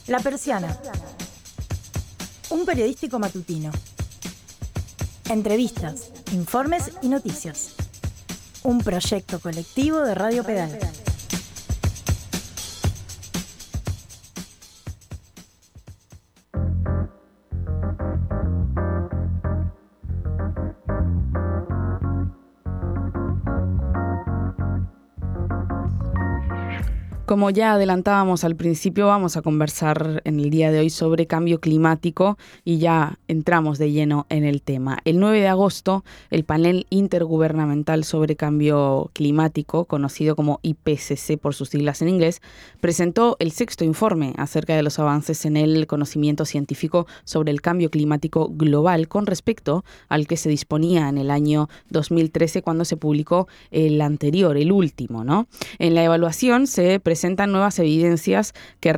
La Persiana. Un periodístico matutino. Entrevistas, informes y noticias. Un proyecto colectivo de Radio Pedal. Como ya adelantábamos al principio, vamos a conversar en el día de hoy sobre cambio climático y ya entramos de lleno en el tema. El 9 de agosto, el panel intergubernamental sobre cambio climático, conocido como IPCC por sus siglas en inglés, presentó el sexto informe acerca de los avances en el conocimiento científico sobre el cambio climático global con respecto al que se disponía en el año 2013 cuando se publicó el anterior, el último, ¿no? En la evaluación se presentan nuevas evidencias que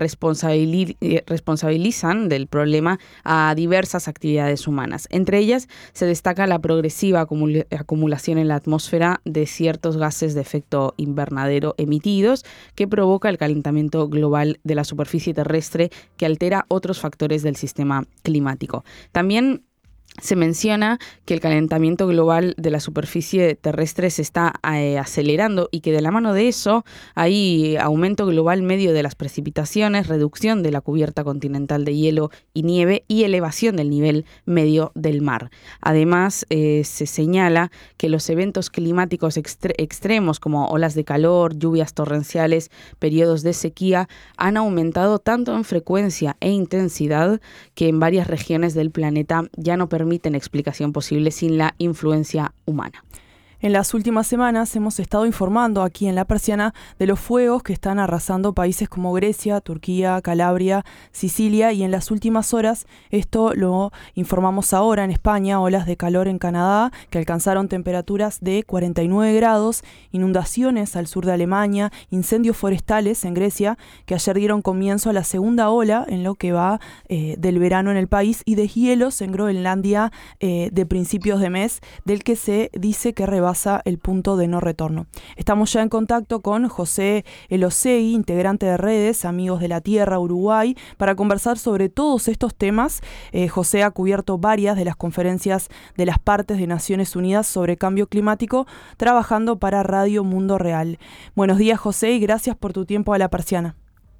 responsabilizan del problema a diversas actividades humanas. Entre ellas se destaca la progresiva acumulación en la atmósfera de ciertos gases de efecto invernadero emitidos que provoca el calentamiento global de la superficie terrestre que altera otros factores del sistema climático. También se menciona que el calentamiento global de la superficie terrestre se está acelerando y que de la mano de eso hay aumento global medio de las precipitaciones, reducción de la cubierta continental de hielo y nieve y elevación del nivel medio del mar. Además, se señala que los eventos climáticos extremos como olas de calor, lluvias torrenciales, periodos de sequía han aumentado tanto en frecuencia e intensidad que en varias regiones del planeta ya no permiten explicación posible sin la influencia humana. En las últimas semanas hemos estado informando aquí en La Persiana de los fuegos que están arrasando países como Grecia, Turquía, Calabria, Sicilia y en las últimas horas, esto lo informamos ahora en España, olas de calor en Canadá que alcanzaron temperaturas de 49 grados, inundaciones al sur de Alemania, incendios forestales en Grecia que ayer dieron comienzo a la segunda ola en lo que va del verano en el país y deshielos en Groenlandia de principios de mes del que se dice que rebasa el punto de no retorno. Estamos ya en contacto con José Elosegui, integrante de Redes Amigos de la Tierra Uruguay, para conversar sobre todos estos temas. José ha cubierto varias de las conferencias de las partes de Naciones Unidas sobre cambio climático, trabajando para Radio Mundo Real. Buenos días, José, y gracias por tu tiempo a La Persiana.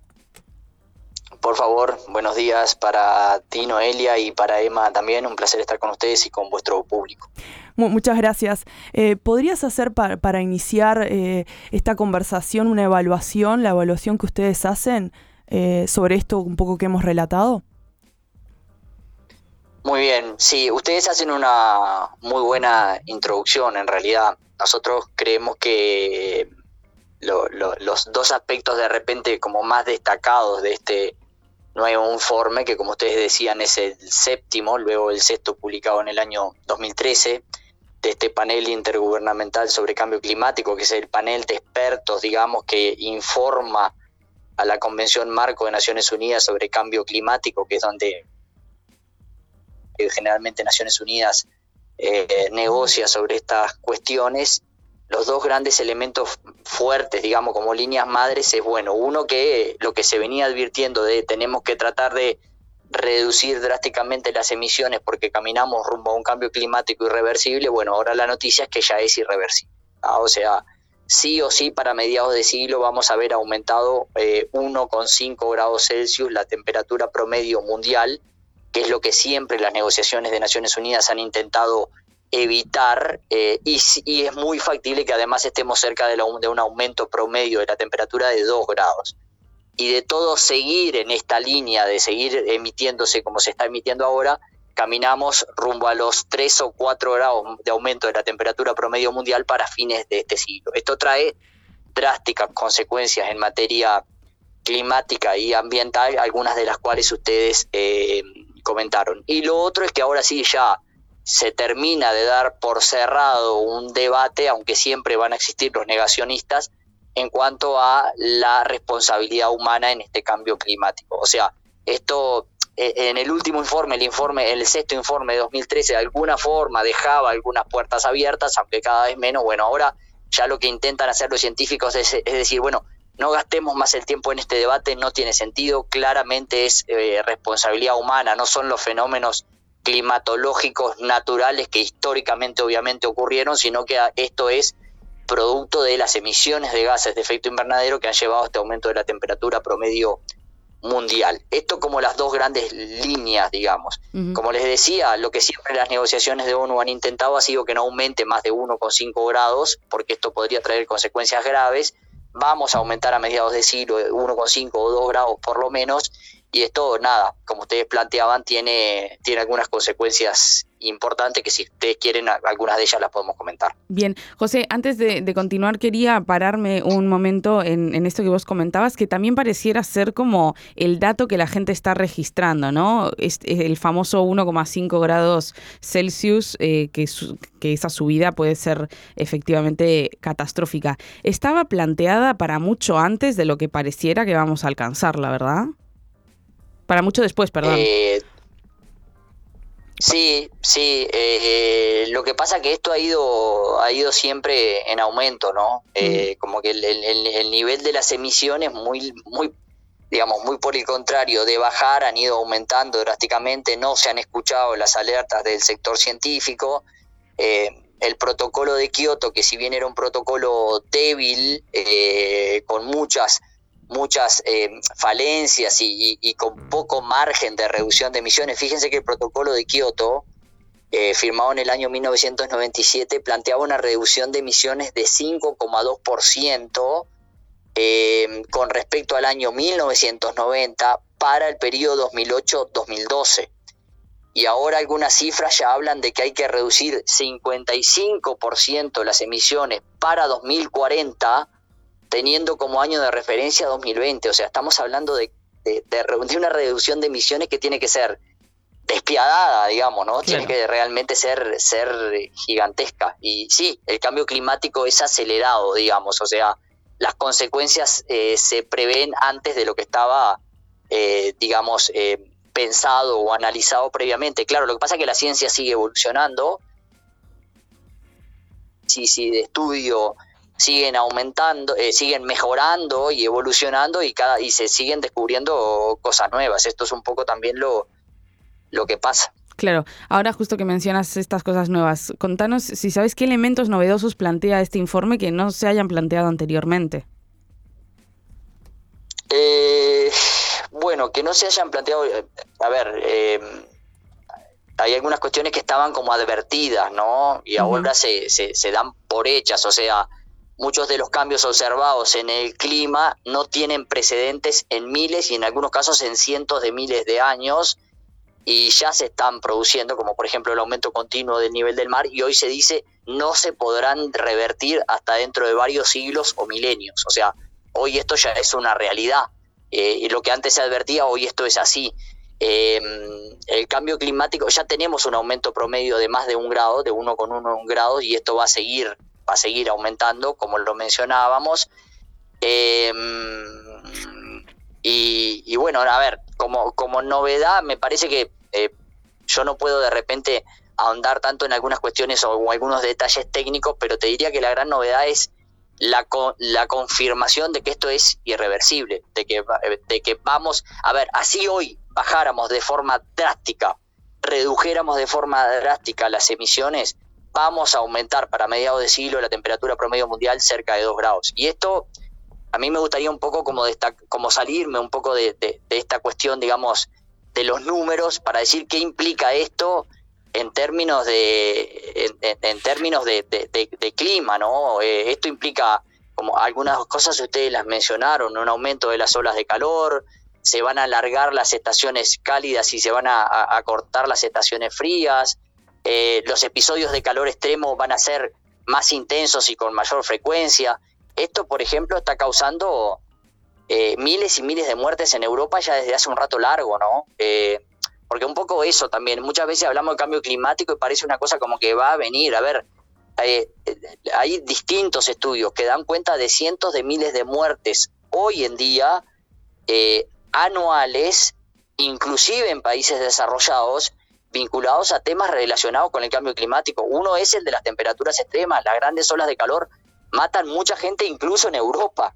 Por favor, buenos días para ti, Noelia, y para Emma también. Un placer estar con ustedes y con vuestro público. Muchas gracias. ¿Podrías hacer para iniciar esta conversación una evaluación, la evaluación que ustedes hacen sobre esto un poco que hemos relatado? Muy bien, sí, ustedes hacen una muy buena introducción en realidad. Nosotros creemos que los dos aspectos de repente como más destacados de este nuevo informe, que como ustedes decían es el séptimo, luego el sexto publicado en el año 2013, de este panel intergubernamental sobre cambio climático, que es el panel de expertos, digamos, que informa a la Convención Marco de Naciones Unidas sobre cambio climático, que es donde generalmente Naciones Unidas negocia sobre estas cuestiones. Los dos grandes elementos fuertes, digamos, como líneas madres es, bueno, uno que lo que se venía advirtiendo de tenemos que tratar de reducir drásticamente las emisiones porque caminamos rumbo a un cambio climático irreversible. Bueno, ahora la noticia es que ya es irreversible. O sea, sí o sí para mediados de siglo vamos a ver aumentado 1,5 grados Celsius la temperatura promedio mundial, que es lo que siempre las negociaciones de Naciones Unidas han intentado evitar, y es muy factible que además estemos cerca de un aumento promedio de la temperatura de 2 grados. Y de todo seguir en esta línea, de seguir emitiéndose como se está emitiendo ahora, caminamos rumbo a los 3 o 4 grados de aumento de la temperatura promedio mundial para fines de este siglo. Esto trae drásticas consecuencias en materia climática y ambiental, algunas de las cuales ustedes comentaron. Y lo otro es que ahora sí ya se termina de dar por cerrado un debate, aunque siempre van a existir los negacionistas, en cuanto a la responsabilidad humana en este cambio climático. O sea, esto en el último informe, el sexto informe de 2013, de alguna forma dejaba algunas puertas abiertas, aunque cada vez menos. Bueno, ahora ya lo que intentan hacer los científicos es decir, bueno, no gastemos más el tiempo en este debate, no tiene sentido, claramente es responsabilidad humana, no son los fenómenos climatológicos naturales que históricamente obviamente ocurrieron, sino que esto es producto de las emisiones de gases de efecto invernadero que han llevado a este aumento de la temperatura promedio mundial. Esto como las dos grandes líneas, digamos. Uh-huh. Como les decía, lo que siempre las negociaciones de ONU han intentado ha sido que no aumente más de 1,5 grados, porque esto podría traer consecuencias graves. Vamos a aumentar a mediados de siglo 1,5 o 2 grados por lo menos, y esto, nada, como ustedes planteaban, tiene algunas consecuencias importantes que si ustedes quieren, algunas de ellas las podemos comentar. Bien, José, antes de continuar quería pararme un momento en esto que vos comentabas, que también pareciera ser como el dato que la gente está registrando, ¿no? El famoso 1,5 grados Celsius, que esa subida puede ser efectivamente catastrófica. Estaba planteada para mucho antes de lo que pareciera que vamos a alcanzar, ¿la verdad? Para mucho después, perdón. Sí. Lo que pasa es que esto ha ido siempre en aumento, ¿no? Como que el nivel de las emisiones muy por el contrario de bajar, han ido aumentando drásticamente. No se han escuchado las alertas del sector científico. El protocolo de Kioto, que si bien era un protocolo débil, con muchas falencias y con poco margen de reducción de emisiones. Fíjense que el protocolo de Kioto, firmado en el año 1997, planteaba una reducción de emisiones de 5,2% con respecto al año 1990 para el periodo 2008-2012. Y ahora algunas cifras ya hablan de que hay que reducir 55% las emisiones para 2040, teniendo como año de referencia 2020. O sea, estamos hablando de una reducción de emisiones que tiene que ser despiadada, digamos, ¿no? Claro. Tiene que realmente ser gigantesca. Y sí, el cambio climático es acelerado, digamos. O sea, las consecuencias se prevén antes de lo que estaba, pensado o analizado previamente. Claro, lo que pasa es que la ciencia sigue evolucionando. Sí, de estudio siguen aumentando, siguen mejorando y evolucionando y se siguen descubriendo cosas nuevas. Esto es un poco también lo que pasa. Claro, ahora justo que mencionas estas cosas nuevas, contanos si sabes qué elementos novedosos plantea este informe que no se hayan planteado anteriormente. Bueno, que no se hayan planteado, hay algunas cuestiones que estaban como advertidas, ¿no? Y ahora se dan por hechas, o sea, muchos de los cambios observados en el clima no tienen precedentes en miles y en algunos casos en cientos de miles de años, y ya se están produciendo, como por ejemplo el aumento continuo del nivel del mar, y hoy se dice no se podrán revertir hasta dentro de varios siglos o milenios. O sea, hoy esto ya es una realidad, y lo que antes se advertía, hoy esto es así. El cambio climático, ya tenemos un aumento promedio de más de 1 grado, de 1,1 grados, y esto va a seguir aumentando, como lo mencionábamos. Y bueno, a ver, como novedad, me parece que yo no puedo de repente ahondar tanto en algunas cuestiones o algunos detalles técnicos, pero te diría que la gran novedad es la confirmación de que esto es irreversible, de que vamos, a ver, así hoy bajáramos de forma drástica, redujéramos de forma drástica las emisiones, vamos a aumentar para mediados de siglo la temperatura promedio mundial cerca de 2 grados. Y esto, a mí me gustaría un poco como salirme un poco de esta cuestión, digamos, de los números, para decir qué implica esto en términos de clima, ¿no? Esto implica, como algunas cosas ustedes las mencionaron, un aumento de las olas de calor, se van a alargar las estaciones cálidas y se van a cortar las estaciones frías, los episodios de calor extremo van a ser más intensos y con mayor frecuencia. Esto, por ejemplo, está causando miles y miles de muertes en Europa ya desde hace un rato largo, ¿no? Porque un poco eso también, muchas veces hablamos de cambio climático y parece una cosa como que va a venir. A ver, hay distintos estudios que dan cuenta de cientos de miles de muertes hoy en día, anuales, inclusive en países desarrollados, vinculados a temas relacionados con el cambio climático. Uno es el de las temperaturas extremas. Las grandes olas de calor matan mucha gente incluso en Europa.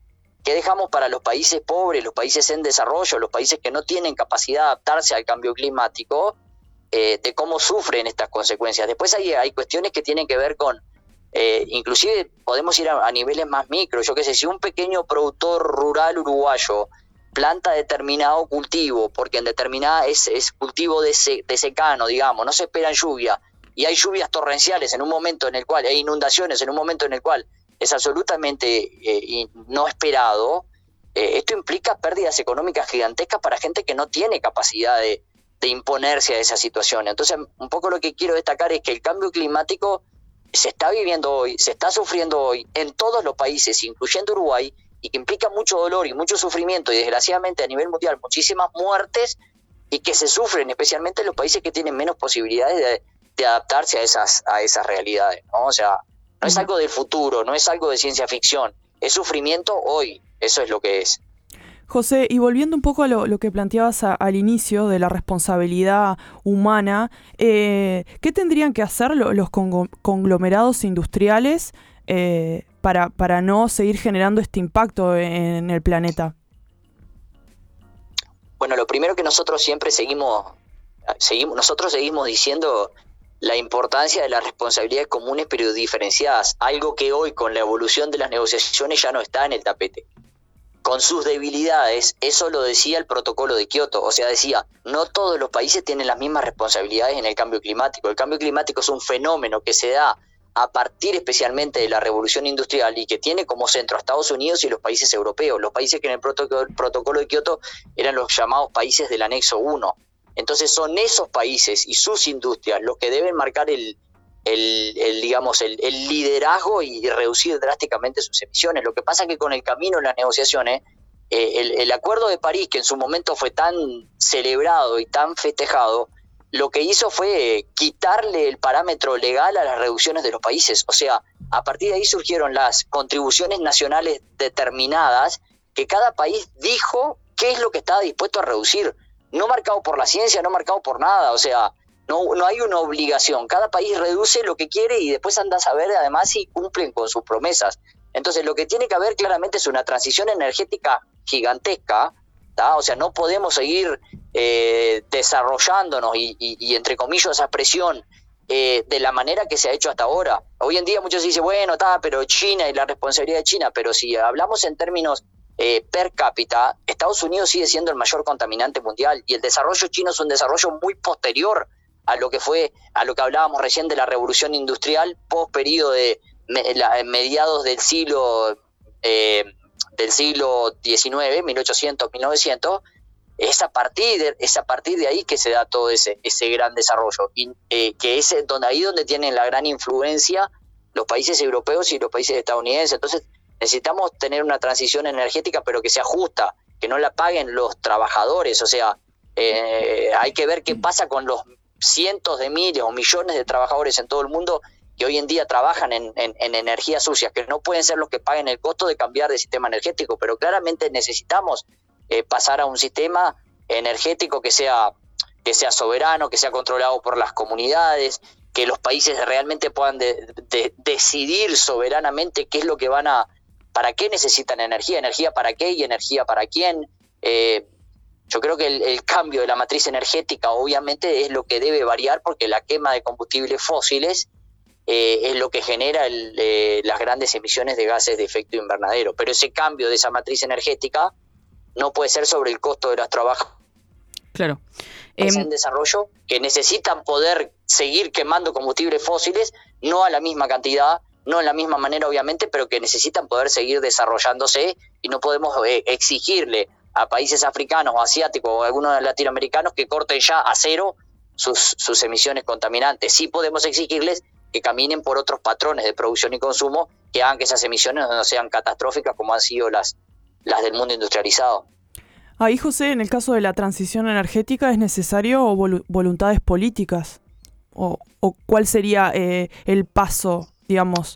¿Qué dejamos para los países pobres, los países en desarrollo, los países que no tienen capacidad de adaptarse al cambio climático, de cómo sufren estas consecuencias? Después hay cuestiones que tienen que ver con, inclusive podemos ir a niveles más micro. Yo qué sé, si un pequeño productor rural uruguayo planta determinado cultivo, porque en determinada es cultivo de secano, digamos, no se esperan lluvia, y hay lluvias torrenciales en un momento en el cual, hay inundaciones en un momento en el cual es absolutamente no esperado, esto implica pérdidas económicas gigantescas para gente que no tiene capacidad de imponerse a esa situación. Entonces, un poco lo que quiero destacar es que el cambio climático se está viviendo hoy, se está sufriendo hoy en todos los países, incluyendo Uruguay, y que implica mucho dolor y mucho sufrimiento, y desgraciadamente a nivel mundial muchísimas muertes, y que se sufren especialmente en los países que tienen menos posibilidades de adaptarse a esas realidades, ¿no? O sea, no es algo del futuro, no es algo de ciencia ficción, es sufrimiento hoy, eso es lo que es. José, y volviendo un poco a lo que planteabas al inicio de la responsabilidad humana, ¿qué tendrían que hacer los conglomerados industriales para no seguir generando este impacto en el planeta? Bueno, lo primero que nosotros siempre seguimos diciendo la importancia de las responsabilidades comunes pero diferenciadas, algo que hoy con la evolución de las negociaciones ya no está en el tapete. Con sus debilidades, eso lo decía el protocolo de Kioto, o sea, decía, no todos los países tienen las mismas responsabilidades en el cambio climático. El cambio climático es un fenómeno que se da a partir especialmente de la revolución industrial y que tiene como centro a Estados Unidos y los países europeos, los países que en el protocolo de Kioto eran los llamados países del anexo 1. Entonces son esos países y sus industrias los que deben marcar el liderazgo y reducir drásticamente sus emisiones. Lo que pasa es que con el camino en las negociaciones, el Acuerdo de París, que en su momento fue tan celebrado y tan festejado, lo que hizo fue quitarle el parámetro legal a las reducciones de los países. O sea, a partir de ahí surgieron las contribuciones nacionales determinadas que cada país dijo qué es lo que estaba dispuesto a reducir. No marcado por la ciencia, no marcado por nada, o sea, no hay una obligación. Cada país reduce lo que quiere y después anda a saber además si cumplen con sus promesas. Entonces lo que tiene que haber claramente es una transición energética gigantesca, ¿tá? O sea, no podemos seguir desarrollándonos y entre comillas esa presión de la manera que se ha hecho hasta ahora. Hoy en día muchos dicen, bueno, pero China y la responsabilidad de China, pero si hablamos en términos per cápita, Estados Unidos sigue siendo el mayor contaminante mundial y el desarrollo chino es un desarrollo muy posterior a lo que hablábamos recién de la revolución industrial post periodo de mediados del siglo XIX, 1800, 1900. Es a partir de ahí que se da todo ese gran desarrollo y que es donde tienen la gran influencia los países europeos y los países estadounidenses. Entonces necesitamos tener una transición energética, pero que sea justa, que no la paguen los trabajadores. O sea, hay que ver qué pasa con los cientos de miles o millones de trabajadores en todo el mundo que hoy en día trabajan en energías sucias, que no pueden ser los que paguen el costo de cambiar de sistema energético, pero claramente necesitamos pasar a un sistema energético que sea soberano, que sea controlado por las comunidades, que los países realmente puedan decidir soberanamente qué es lo que para qué necesitan energía para qué y energía para quién. Yo creo que el cambio de la matriz energética obviamente es lo que debe variar, porque la quema de combustibles fósiles es lo que genera las grandes emisiones de gases de efecto invernadero. Pero ese cambio de esa matriz energética no puede ser sobre el costo de los trabajadores. Claro. En desarrollo que necesitan poder seguir quemando combustibles fósiles, no a la misma cantidad, no en la misma manera obviamente, pero que necesitan poder seguir desarrollándose, y no podemos exigirle a países africanos o asiáticos o algunos latinoamericanos que corten ya a cero sus emisiones contaminantes. Sí podemos exigirles que caminen por otros patrones de producción y consumo que hagan que esas emisiones no sean catastróficas como han sido las del mundo industrializado. Ahí, José, en el caso de la transición energética, ¿es necesario voluntades políticas? ¿O cuál sería el paso, digamos?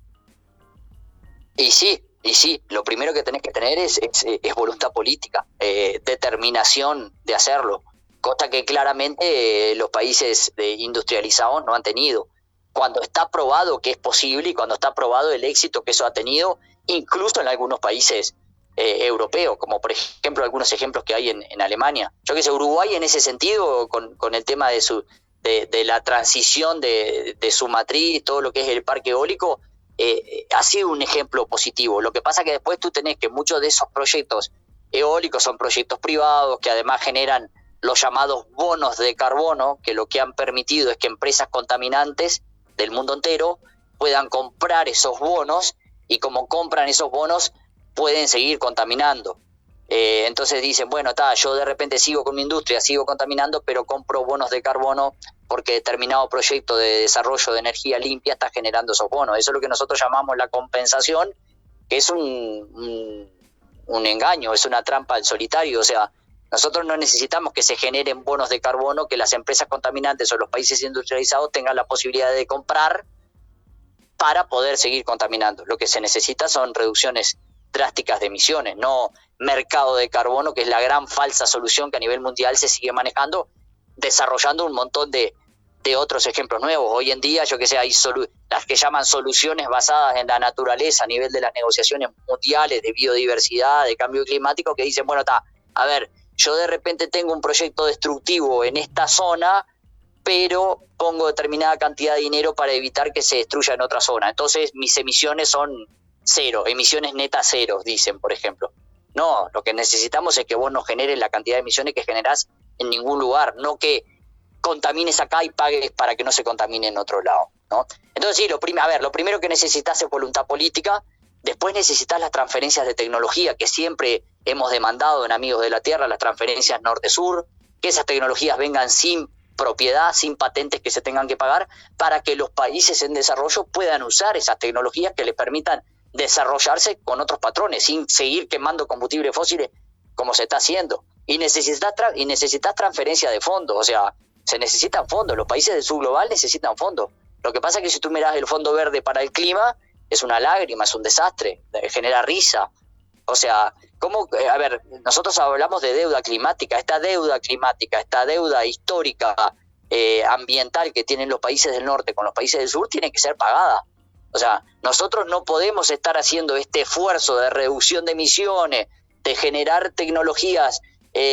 Y sí, lo primero que tenés que tener es voluntad política, determinación de hacerlo, cosa que claramente los países industrializados no han tenido. Cuando está probado que es posible y cuando está probado el éxito que eso ha tenido, incluso en algunos países europeo, como por ejemplo algunos ejemplos que hay en Alemania. Yo que sé, Uruguay en ese sentido, con el tema de la transición de su matriz, todo lo que es el parque eólico, ha sido un ejemplo positivo. Lo que pasa que después tú tenés que muchos de esos proyectos eólicos son proyectos privados que además generan los llamados bonos de carbono, que lo que han permitido es que empresas contaminantes del mundo entero puedan comprar esos bonos, y como compran esos bonos pueden seguir contaminando. Entonces dicen, bueno, yo de repente sigo con mi industria, sigo contaminando, pero compro bonos de carbono porque determinado proyecto de desarrollo de energía limpia está generando esos bonos. Eso es lo que nosotros llamamos la compensación, que es un engaño, es una trampa al solitario. O sea, nosotros no necesitamos que se generen bonos de carbono que las empresas contaminantes o los países industrializados tengan la posibilidad de comprar para poder seguir contaminando. Lo que se necesita son reducciones drásticas de emisiones, no mercado de carbono, que es la gran falsa solución que a nivel mundial se sigue manejando, desarrollando un montón de otros ejemplos nuevos. Hoy en día, yo que sé, hay las que llaman soluciones basadas en la naturaleza a nivel de las negociaciones mundiales de biodiversidad, de cambio climático, que dicen, bueno, a ver, yo de repente tengo un proyecto destructivo en esta zona, pero pongo determinada cantidad de dinero para evitar que se destruya en otra zona. Entonces mis emisiones son cero, emisiones netas cero, dicen, por ejemplo. No, lo que necesitamos es que vos no generes la cantidad de emisiones que generás en ningún lugar, no que contamines acá y pagues para que no se contamine en otro lado, ¿no? Entonces sí, lo primero que necesitas es voluntad política. Después necesitas las transferencias de tecnología que siempre hemos demandado en Amigos de la Tierra, las transferencias norte-sur, que esas tecnologías vengan sin propiedad, sin patentes que se tengan que pagar, para que los países en desarrollo puedan usar esas tecnologías que les permitan desarrollarse con otros patrones, sin seguir quemando combustibles fósiles como se está haciendo. Y necesitas transferencia de fondos, o sea, se necesitan fondos. Los países del sur global necesitan fondos. Lo que pasa es que si tú miras el Fondo Verde para el Clima, es una lágrima, es un desastre, genera risa. O sea, a ver, nosotros hablamos de deuda climática, esta deuda histórica, ambiental que tienen los países del norte con los países del sur, tiene que ser pagada. O sea, nosotros no podemos estar haciendo este esfuerzo de reducción de emisiones, de generar tecnologías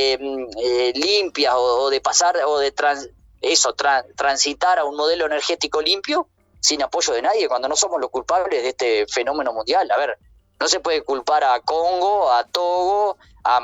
limpias o de pasar o de transitar a un modelo energético limpio sin apoyo de nadie, cuando no somos los culpables de este fenómeno mundial. A ver, no se puede culpar a Congo, a Togo,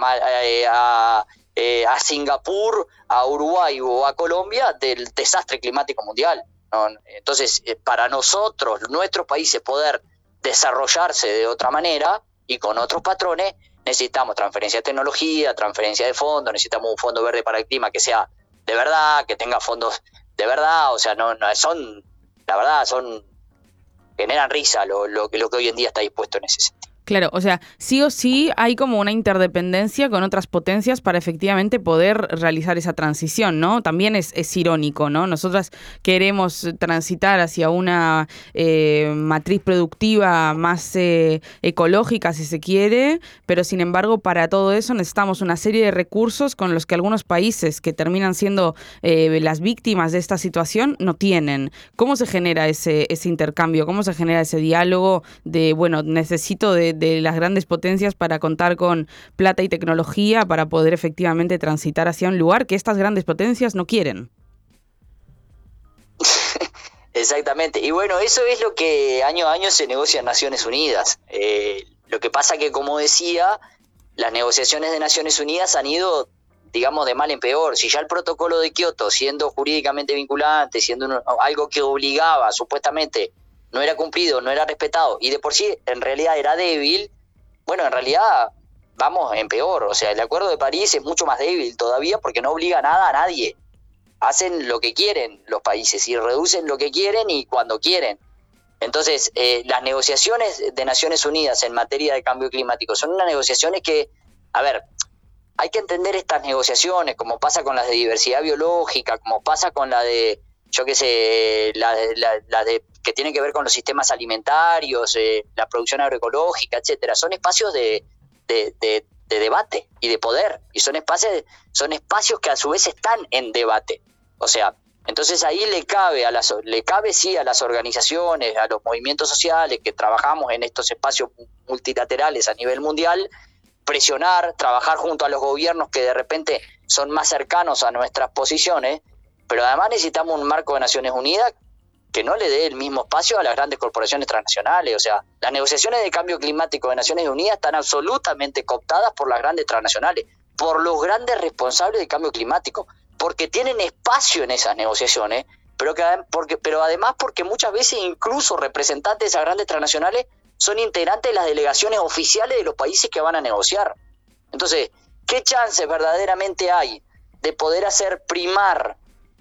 a Singapur, a Uruguay o a Colombia del desastre climático mundial, ¿no? Entonces, para nosotros, nuestros países, poder desarrollarse de otra manera y con otros patrones, necesitamos transferencia de tecnología, transferencia de fondos, necesitamos un fondo verde para el clima que sea de verdad, que tenga fondos de verdad. O sea, no son, la verdad, generan risa lo que hoy en día está dispuesto en ese sentido. Claro, o sea, sí o sí hay como una interdependencia con otras potencias para efectivamente poder realizar esa transición, ¿no? También es irónico, ¿no? Nosotras queremos transitar hacia una matriz productiva más ecológica, si se quiere, pero sin embargo para todo eso necesitamos una serie de recursos con los que algunos países que terminan siendo las víctimas de esta situación no tienen. ¿Cómo se genera ese intercambio? ¿Cómo se genera ese diálogo de, bueno, necesito de las grandes potencias para contar con plata y tecnología para poder efectivamente transitar hacia un lugar que estas grandes potencias no quieren? Exactamente. Y bueno, eso es lo que año a año se negocia en Naciones Unidas. Lo que pasa que, como decía, las negociaciones de Naciones Unidas han ido, digamos, de mal en peor. Si ya el protocolo de Kioto, siendo jurídicamente vinculante, siendo algo que obligaba supuestamente, no era cumplido, no era respetado, y de por sí en realidad era débil, bueno, en realidad vamos en peor. O sea, el Acuerdo de París es mucho más débil todavía porque no obliga nada a nadie. Hacen lo que quieren los países y reducen lo que quieren y cuando quieren. Entonces, las negociaciones de Naciones Unidas en materia de cambio climático son unas negociaciones que, a ver, hay que entender estas negociaciones, como pasa con las de diversidad biológica, como pasa con la de, yo qué sé, la de que tienen que ver con los sistemas alimentarios, la producción agroecológica, etcétera. Son espacios de debate y de poder, y son espacios que a su vez están en debate. O sea, entonces ahí le cabe sí a las organizaciones, a los movimientos sociales que trabajamos en estos espacios multilaterales a nivel mundial, presionar, trabajar junto a los gobiernos que de repente son más cercanos a nuestras posiciones, pero además necesitamos un marco de Naciones Unidas que no le dé el mismo espacio a las grandes corporaciones transnacionales. O sea, las negociaciones de cambio climático de Naciones Unidas están absolutamente cooptadas por las grandes transnacionales, por los grandes responsables del cambio climático, porque tienen espacio en esas negociaciones, pero además porque muchas veces incluso representantes de esas grandes transnacionales son integrantes de las delegaciones oficiales de los países que van a negociar. Entonces, ¿qué chances verdaderamente hay de poder hacer primar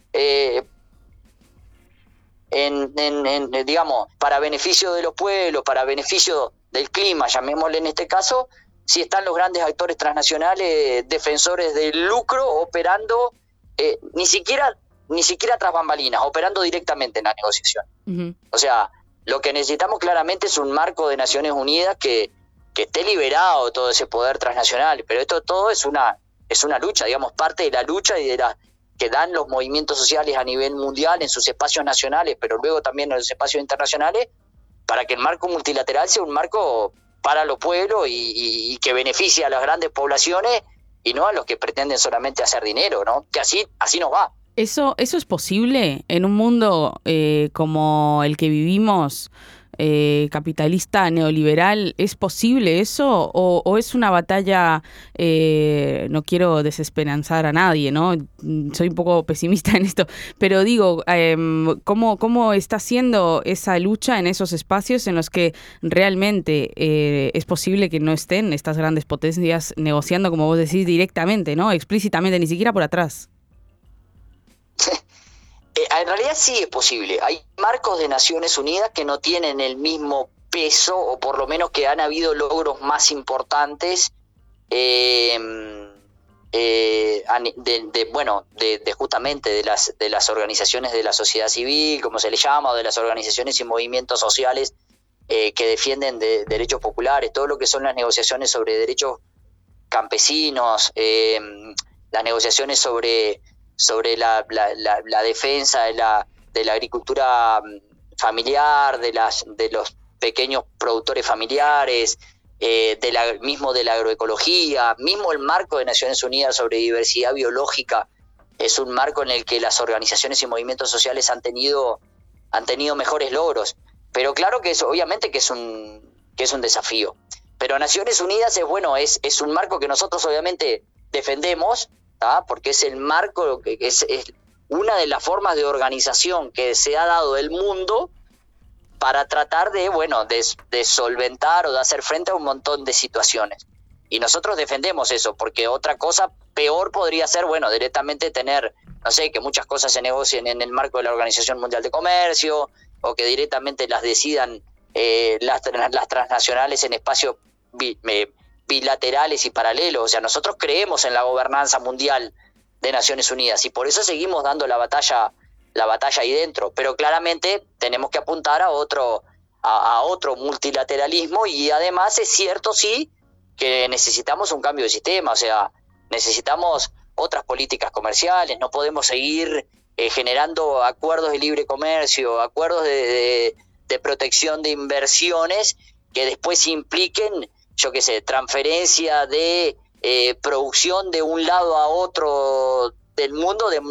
digamos, para beneficio de los pueblos, para beneficio del clima, llamémosle en este caso, si están los grandes actores transnacionales defensores del lucro operando, ni siquiera tras bambalinas, operando directamente en la negociación? Uh-huh. O sea, lo que necesitamos claramente es un marco de Naciones Unidas que esté liberado de todo ese poder transnacional, pero esto todo es una lucha, digamos, parte de la lucha y de la que dan los movimientos sociales a nivel mundial en sus espacios nacionales, pero luego también en los espacios internacionales, para que el marco multilateral sea un marco para los pueblos y que beneficie a las grandes poblaciones y no a los que pretenden solamente hacer dinero, ¿no? Que así nos va. ¿Eso es posible en un mundo como el que vivimos, capitalista, neoliberal? ¿Es posible eso o es una batalla? No quiero desesperanzar a nadie, ¿no? Soy un poco pesimista en esto, pero digo, ¿cómo está siendo esa lucha en esos espacios en los que realmente es posible que no estén estas grandes potencias negociando, como vos decís, directamente, ¿no? Explícitamente, ni siquiera por atrás? En realidad sí es posible. Hay marcos de Naciones Unidas que no tienen el mismo peso, o por lo menos que han habido logros más importantes justamente de las organizaciones de la sociedad civil, como se le llama, o de las organizaciones y movimientos sociales que defienden derechos populares, todo lo que son las negociaciones sobre derechos campesinos, las negociaciones sobre la defensa de la agricultura familiar, de los pequeños productores familiares, de la agroecología, mismo el marco de Naciones Unidas sobre diversidad biológica es un marco en el que las organizaciones y movimientos sociales han tenido mejores logros. Pero claro que obviamente que es un desafío. Pero Naciones Unidas es un marco que nosotros obviamente defendemos, ¿tá? Porque es el marco, es una de las formas de organización que se ha dado el mundo para tratar de solventar o de hacer frente a un montón de situaciones. Y nosotros defendemos eso, porque otra cosa peor podría ser, directamente tener, no sé, que muchas cosas se negocien en el marco de la Organización Mundial de Comercio, o que directamente las decidan las transnacionales en espacios bilaterales y paralelos. O sea, nosotros creemos en la gobernanza mundial de Naciones Unidas y por eso seguimos dando la batalla ahí dentro, pero claramente tenemos que apuntar a otro multilateralismo, y además es cierto sí que necesitamos un cambio de sistema. O sea, necesitamos otras políticas comerciales, no podemos seguir generando acuerdos de libre comercio, acuerdos de protección de inversiones que después impliquen, transferencia de producción de un lado a otro del mundo de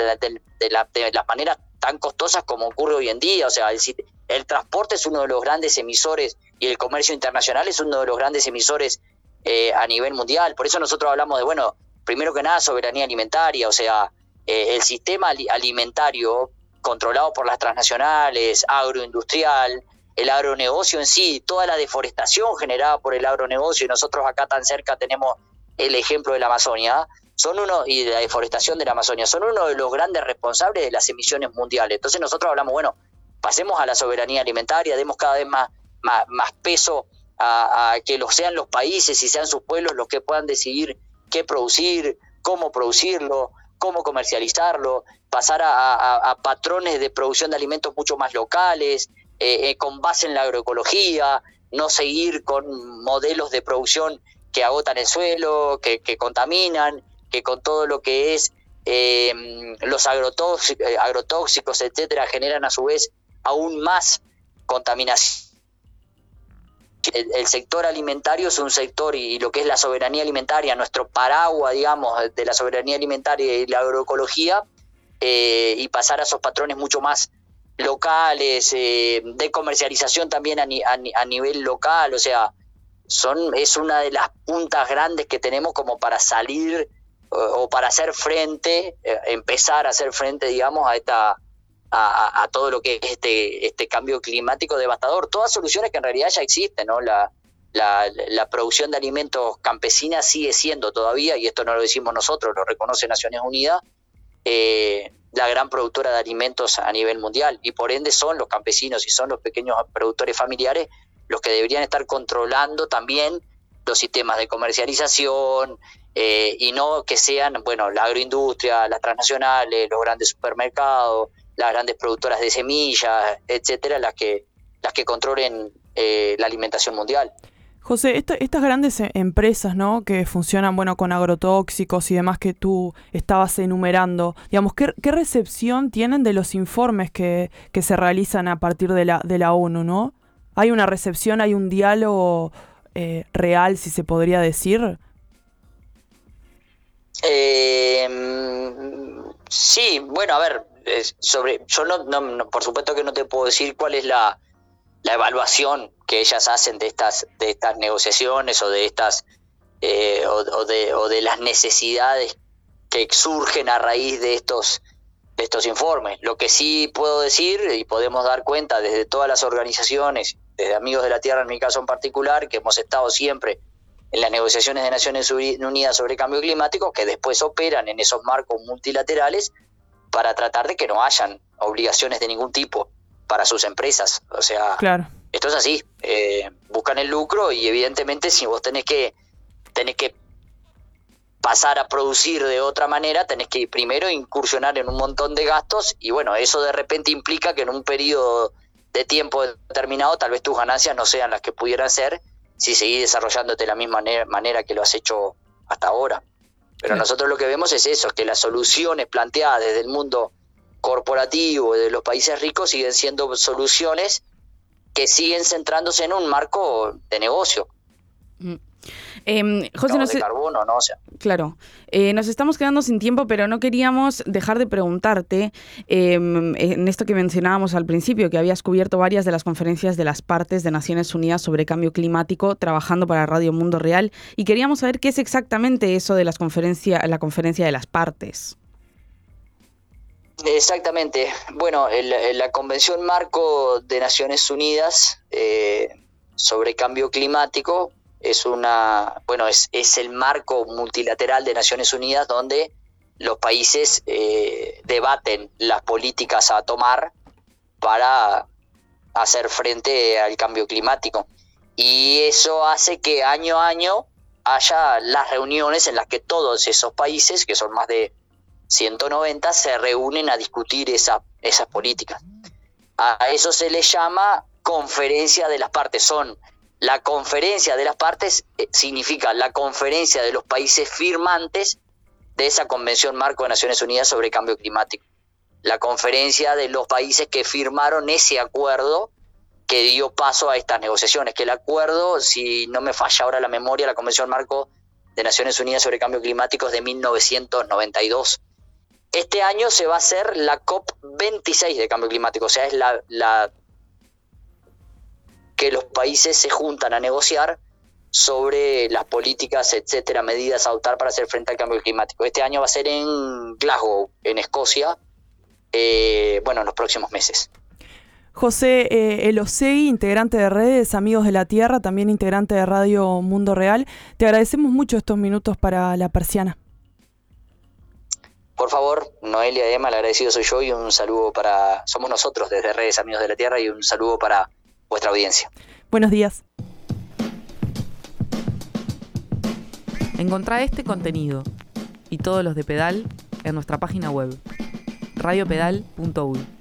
las maneras tan costosas como ocurre hoy en día. O sea, el transporte es uno de los grandes emisores y el comercio internacional es uno de los grandes emisores a nivel mundial. Por eso nosotros hablamos de, primero que nada, soberanía alimentaria. O sea, el sistema alimentario controlado por las transnacionales, agroindustrial, el agronegocio en sí, toda la deforestación generada por el agronegocio, y nosotros acá tan cerca tenemos el ejemplo de la Amazonia, y de la deforestación de la Amazonia, son uno de los grandes responsables de las emisiones mundiales. Entonces nosotros hablamos, pasemos a la soberanía alimentaria, demos cada vez más peso a que sean los países y sean sus pueblos los que puedan decidir qué producir, cómo producirlo, cómo comercializarlo, pasar a patrones de producción de alimentos mucho más locales, con base en la agroecología, no seguir con modelos de producción que agotan el suelo, que contaminan, que con todo lo que es los agrotóxicos, etcétera, generan a su vez aún más contaminación el sector alimentario es un sector, y lo que es la soberanía alimentaria, nuestro paraguas, digamos, de la soberanía alimentaria y la agroecología, y pasar a esos patrones mucho más locales, de comercialización también a nivel local, o sea, es una de las puntas grandes que tenemos como para salir o para hacer frente, empezar a hacer frente, digamos, a todo lo que es este cambio climático devastador. Todas soluciones que en realidad ya existen, ¿no? La producción de alimentos campesina sigue siendo todavía, y esto no lo decimos nosotros, lo reconoce Naciones Unidas, la gran productora de alimentos a nivel mundial, y por ende son los campesinos y son los pequeños productores familiares los que deberían estar controlando también los sistemas de comercialización, y no que sean, bueno, la agroindustria, las transnacionales, los grandes supermercados, las grandes productoras de semillas, etcétera, las que controlen la alimentación mundial. José, estas grandes empresas, ¿no?, que funcionan, bueno, con agrotóxicos y demás que tú estabas enumerando, digamos, ¿qué recepción tienen de los informes que se realizan a partir de la ONU, ¿no? ¿Hay una recepción, hay un diálogo real, si se podría decir? Sí, bueno, a ver, yo no, por supuesto que no te puedo decir cuál es la evaluación que ellas hacen de estas negociaciones o de estas o de las necesidades que surgen a raíz de estos informes. Lo que sí puedo decir, y podemos dar cuenta desde todas las organizaciones, desde Amigos de la Tierra en mi caso en particular, que hemos estado siempre en las negociaciones de Naciones Unidas sobre cambio climático, que después operan en esos marcos multilaterales para tratar de que no hayan obligaciones de ningún tipo para sus empresas. O sea, claro, esto es así, buscan el lucro, y evidentemente si vos tenés que pasar a producir de otra manera, tenés que primero incursionar en un montón de gastos, y bueno, eso de repente implica que en un periodo de tiempo determinado tal vez tus ganancias no sean las que pudieran ser si seguís desarrollándote de la misma manera que lo has hecho hasta ahora. Pero sí, nosotros lo que vemos es eso, que las soluciones planteadas desde el mundo corporativo, de los países ricos, siguen siendo soluciones que siguen centrándose en un marco de negocio. José, de carbono, ¿no? O sea, claro, nos estamos quedando sin tiempo, pero no queríamos dejar de preguntarte, en esto que mencionábamos al principio, que habías cubierto varias de las conferencias de las partes de Naciones Unidas sobre cambio climático, trabajando para Radio Mundo Real, y queríamos saber qué es exactamente eso de la conferencia de las partes. Exactamente. Bueno, la Convención Marco de Naciones Unidas sobre cambio climático es el marco multilateral de Naciones Unidas donde los países debaten las políticas a tomar para hacer frente al cambio climático. Y eso hace que año a año haya las reuniones en las que todos esos países, que son más de 190, se reúnen a discutir esas políticas. A eso se le llama conferencia de las partes. La conferencia de las partes significa la conferencia de los países firmantes de esa Convención Marco de Naciones Unidas sobre Cambio Climático. La conferencia de los países que firmaron ese acuerdo que dio paso a estas negociaciones. Que el acuerdo, si no me falla ahora la memoria, la Convención Marco de Naciones Unidas sobre Cambio Climático es de 1992. Este año se va a hacer la COP26 de Cambio Climático, o sea, es la que los países se juntan a negociar sobre las políticas, etcétera, medidas a adoptar para hacer frente al cambio climático. Este año va a ser en Glasgow, en Escocia, en los próximos meses. José Elosegui, integrante de Redes Amigos de la Tierra, también integrante de Radio Mundo Real, te agradecemos mucho estos minutos para La Persiana. Por favor, Noelia, Emma, el agradecido soy yo, y un saludo somos nosotros desde Redes Amigos de la Tierra, y un saludo para vuestra audiencia. Buenos días. Encontrá este contenido y todos los de Pedal en nuestra página web radiopedal.uy.